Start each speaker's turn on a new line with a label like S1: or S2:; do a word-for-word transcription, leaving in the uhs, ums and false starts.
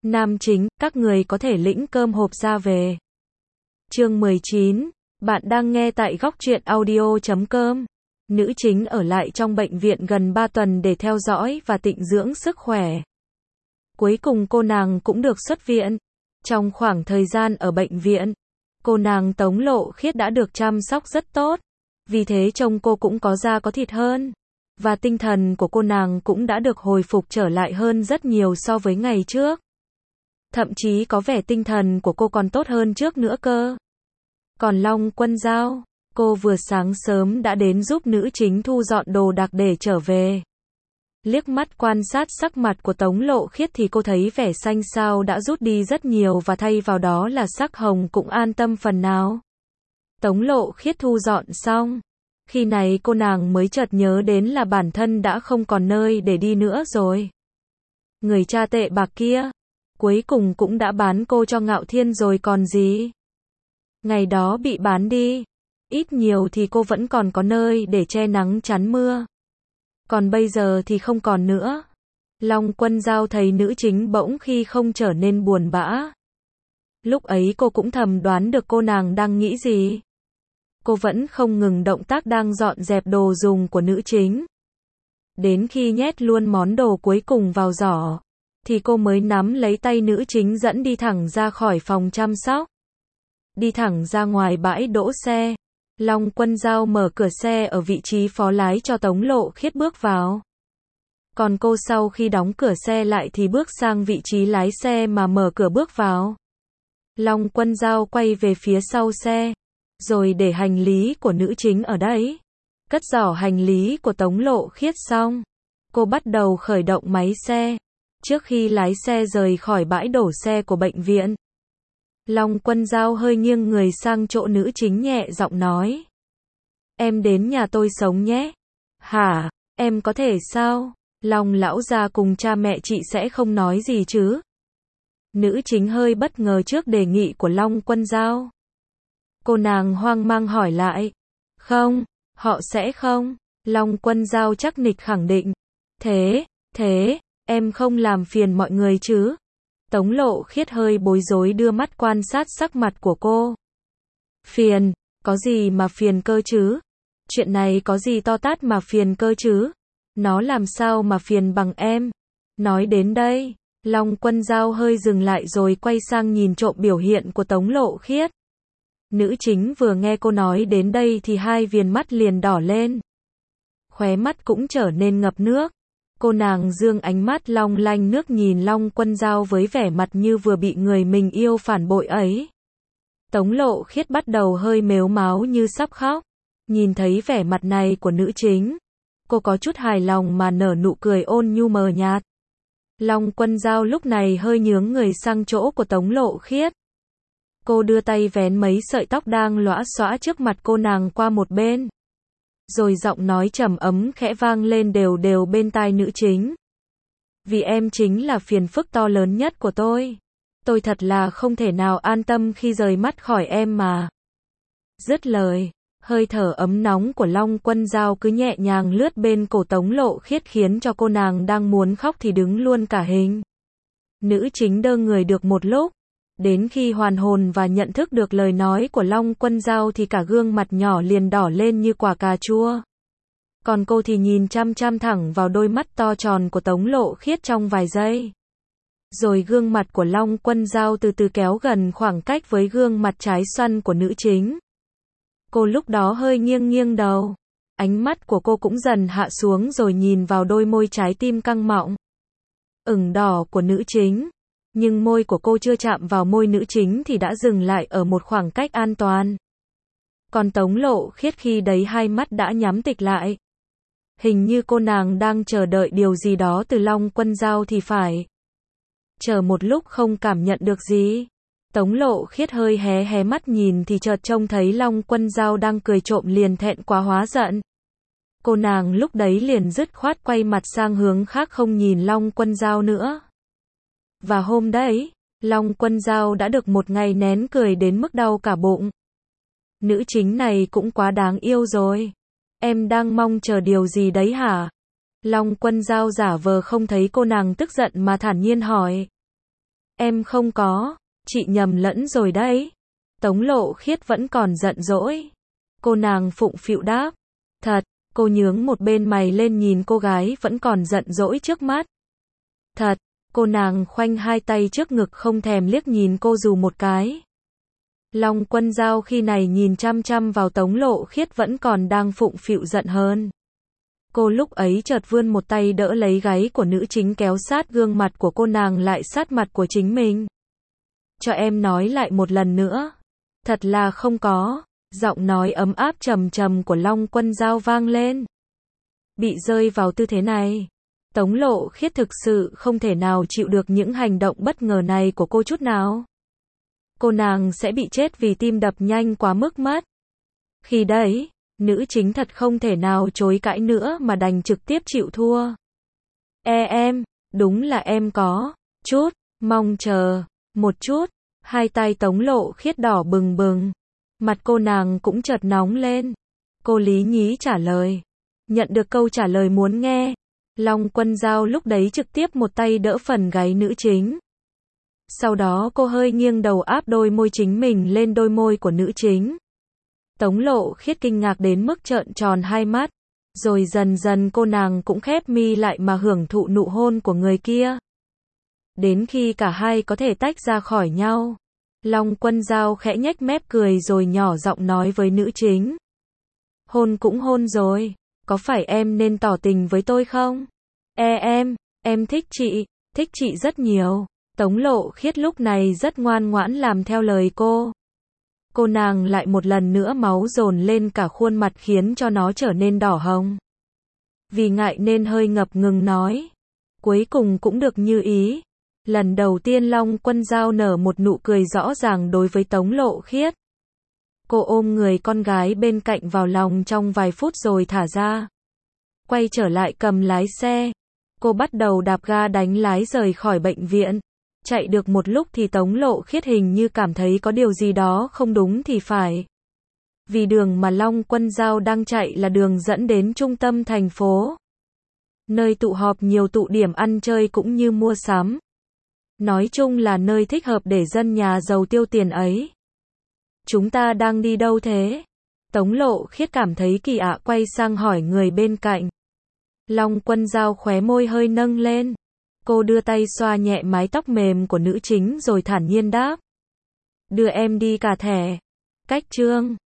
S1: Nam chính, các người có thể lĩnh cơm hộp ra về. Chương mười chín. Bạn đang nghe tại góc truyện audio chấm com. Nữ chính ở lại trong bệnh viện gần ba tuần để theo dõi và tịnh dưỡng sức khỏe. Cuối cùng cô nàng cũng được xuất viện. Trong khoảng thời gian ở bệnh viện, cô nàng Tống Lộ Khiết đã được chăm sóc rất tốt. Vì thế trông cô cũng có da có thịt hơn. Và tinh thần của cô nàng cũng đã được hồi phục trở lại hơn rất nhiều so với ngày trước. Thậm chí có vẻ tinh thần của cô còn tốt hơn trước nữa cơ. Còn Long Quân Dao, cô vừa sáng sớm đã đến giúp nữ chính thu dọn đồ đạc để trở về. Liếc mắt quan sát sắc mặt của Tống Lộ Khiết thì cô thấy vẻ xanh xao đã rút đi rất nhiều và thay vào đó là sắc hồng, cũng an tâm phần nào. Tống Lộ Khiết thu dọn xong. Khi này cô nàng mới chợt nhớ đến là bản thân đã không còn nơi để đi nữa rồi. Người cha tệ bạc kia, cuối cùng cũng đã bán cô cho Ngạo Thiên rồi còn gì. Ngày đó bị bán đi, ít nhiều thì cô vẫn còn có nơi để che nắng chắn mưa. Còn bây giờ thì không còn nữa. Long Quân Dao thấy nữ chính bỗng khi không trở nên buồn bã. Lúc ấy cô cũng thầm đoán được cô nàng đang nghĩ gì. Cô vẫn không ngừng động tác đang dọn dẹp đồ dùng của nữ chính. Đến khi nhét luôn món đồ cuối cùng vào giỏ, thì cô mới nắm lấy tay nữ chính dẫn đi thẳng ra khỏi phòng chăm sóc. Đi thẳng ra ngoài bãi đỗ xe. Long Quân Dao mở cửa xe ở vị trí phó lái cho Tống Lộ Khiết bước vào. Còn cô sau khi đóng cửa xe lại thì bước sang vị trí lái xe mà mở cửa bước vào. Long Quân Dao quay về phía sau xe, rồi để hành lý của nữ chính ở đấy. Cất giỏ hành lý của Tống Lộ Khiết xong, cô bắt đầu khởi động máy xe. Trước khi lái xe rời khỏi bãi đổ xe của bệnh viện, Long Quân Dao hơi nghiêng người sang chỗ nữ chính nhẹ giọng nói. Em đến nhà tôi sống nhé. Hả, em có thể sao? Long lão gia cùng cha mẹ chị sẽ không nói gì chứ? Nữ chính hơi bất ngờ trước đề nghị của Long Quân Dao. Cô nàng hoang mang hỏi lại. Không, họ sẽ không. Long Quân Dao chắc nịch khẳng định. Thế, thế, em không làm phiền mọi người chứ? Tống Lộ Khiết hơi bối rối đưa mắt quan sát sắc mặt của cô. Phiền, có gì mà phiền cơ chứ? Chuyện này có gì to tát mà phiền cơ chứ? Nó làm sao mà phiền bằng em? Nói đến đây, Long Quân Dao hơi dừng lại rồi quay sang nhìn trộm biểu hiện của Tống Lộ Khiết. Nữ chính vừa nghe cô nói đến đây thì hai viền mắt liền đỏ lên. Khóe mắt cũng trở nên ngập nước. Cô nàng dương ánh mắt long lanh nước nhìn Long Quân Dao với vẻ mặt như vừa bị người mình yêu phản bội ấy. Tống Lộ Khiết bắt đầu hơi mếu máo như sắp khóc. Nhìn thấy vẻ mặt này của nữ chính, cô có chút hài lòng mà nở nụ cười ôn nhu mờ nhạt. Long Quân Dao lúc này hơi nhướng người sang chỗ của Tống Lộ Khiết. Cô đưa tay vén mấy sợi tóc đang lõa xõa trước mặt cô nàng qua một bên. Rồi giọng nói trầm ấm khẽ vang lên đều đều bên tai nữ chính. Vì em chính là phiền phức to lớn nhất của tôi. Tôi thật là không thể nào an tâm khi rời mắt khỏi em mà. Dứt lời, hơi thở ấm nóng của Long Quân Dao cứ nhẹ nhàng lướt bên cổ Tống Lộ Khiết khiến cho cô nàng đang muốn khóc thì đứng luôn cả hình. Nữ chính đơ người được một lúc. Đến khi hoàn hồn và nhận thức được lời nói của Long Quân Dao thì cả gương mặt nhỏ liền đỏ lên như quả cà chua. Còn cô thì nhìn chăm chăm thẳng vào đôi mắt to tròn của Tống Lộ Khiết trong vài giây. Rồi gương mặt của Long Quân Dao từ từ kéo gần khoảng cách với gương mặt trái xoăn của nữ chính. Cô lúc đó hơi nghiêng nghiêng đầu. Ánh mắt của cô cũng dần hạ xuống rồi nhìn vào đôi môi trái tim căng mọng, ửng đỏ của nữ chính. Nhưng môi của cô chưa chạm vào môi nữ chính thì đã dừng lại ở một khoảng cách an toàn. Còn Tống Lộ Khiết khi đấy hai mắt đã nhắm tịch lại. Hình như cô nàng đang chờ đợi điều gì đó từ Long Quân Dao thì phải. Chờ một lúc không cảm nhận được gì. Tống Lộ Khiết hơi hé hé mắt nhìn thì chợt trông thấy Long Quân Dao đang cười trộm liền thẹn quá hóa giận. Cô nàng lúc đấy liền dứt khoát quay mặt sang hướng khác không nhìn Long Quân Dao nữa. Và hôm đấy, Long Quân Dao đã được một ngày nén cười đến mức đau cả bụng. Nữ chính này cũng quá đáng yêu rồi. Em đang mong chờ điều gì đấy hả? Long Quân Dao giả vờ không thấy cô nàng tức giận mà thản nhiên hỏi. Em không có, chị nhầm lẫn rồi đấy. Tống Lộ Khiết vẫn còn giận dỗi. Cô nàng phụng phịu đáp. Thật, cô nhướng một bên mày lên nhìn cô gái vẫn còn giận dỗi trước mắt. Thật, cô nàng khoanh hai tay trước ngực không thèm liếc nhìn cô dù một cái. Long Quân Dao khi này nhìn chăm chăm vào Tống Lộ Khiết vẫn còn đang phụng phịu giận hơn. Cô lúc ấy chợt vươn một tay đỡ lấy gáy của nữ chính kéo sát gương mặt của cô nàng lại sát mặt của chính mình. Cho em nói lại một lần nữa. Thật là không có. Giọng nói ấm áp trầm trầm của Long Quân Dao vang lên. Bị rơi vào tư thế này, Tống Lộ Khiết thực sự không thể nào chịu được những hành động bất ngờ này của cô chút nào. Cô nàng sẽ bị chết vì tim đập nhanh quá mức mất. Khi đấy, nữ chính thật không thể nào chối cãi nữa mà đành trực tiếp chịu thua. E em, đúng là em có chút mong chờ một chút. Hai tay Tống Lộ Khiết đỏ bừng bừng. Mặt cô nàng cũng chợt nóng lên. Cô lý nhí trả lời. Nhận được câu trả lời muốn nghe, Long Quân Dao lúc đấy trực tiếp một tay đỡ phần gáy nữ chính. Sau đó cô hơi nghiêng đầu áp đôi môi chính mình lên đôi môi của nữ chính. Tống Lộ Khiết kinh ngạc đến mức trợn tròn hai mắt. Rồi dần dần cô nàng cũng khép mi lại mà hưởng thụ nụ hôn của người kia. Đến khi cả hai có thể tách ra khỏi nhau, Long Quân Dao khẽ nhếch mép cười rồi nhỏ giọng nói với nữ chính. Hôn cũng hôn rồi, có phải em nên tỏ tình với tôi không? E em, em thích chị, thích chị rất nhiều. Tống Lộ Khiết lúc này rất ngoan ngoãn làm theo lời cô. Cô nàng lại một lần nữa máu dồn lên cả khuôn mặt khiến cho nó trở nên đỏ hồng. Vì ngại nên hơi ngập ngừng nói. Cuối cùng cũng được như ý. Lần đầu tiên Long Quân Dao nở một nụ cười rõ ràng đối với Tống Lộ Khiết. Cô ôm người con gái bên cạnh vào lòng trong vài phút rồi thả ra. Quay trở lại cầm lái xe. Cô bắt đầu đạp ga đánh lái rời khỏi bệnh viện. Chạy được một lúc thì Tống Lộ Khiết hình như cảm thấy có điều gì đó không đúng thì phải. Vì đường mà Long Quân Dao đang chạy là đường dẫn đến trung tâm thành phố. Nơi tụ họp nhiều tụ điểm ăn chơi cũng như mua sắm. Nói chung là nơi thích hợp để dân nhà giàu tiêu tiền ấy. Chúng ta đang đi đâu thế? Tống Lộ Khiết cảm thấy kỳ lạ quay sang hỏi người bên cạnh. Long Quân Dao khóe môi hơi nâng lên. Cô đưa tay xoa nhẹ mái tóc mềm của nữ chính rồi thản nhiên đáp. Đưa em đi cả thẻ. Cách chương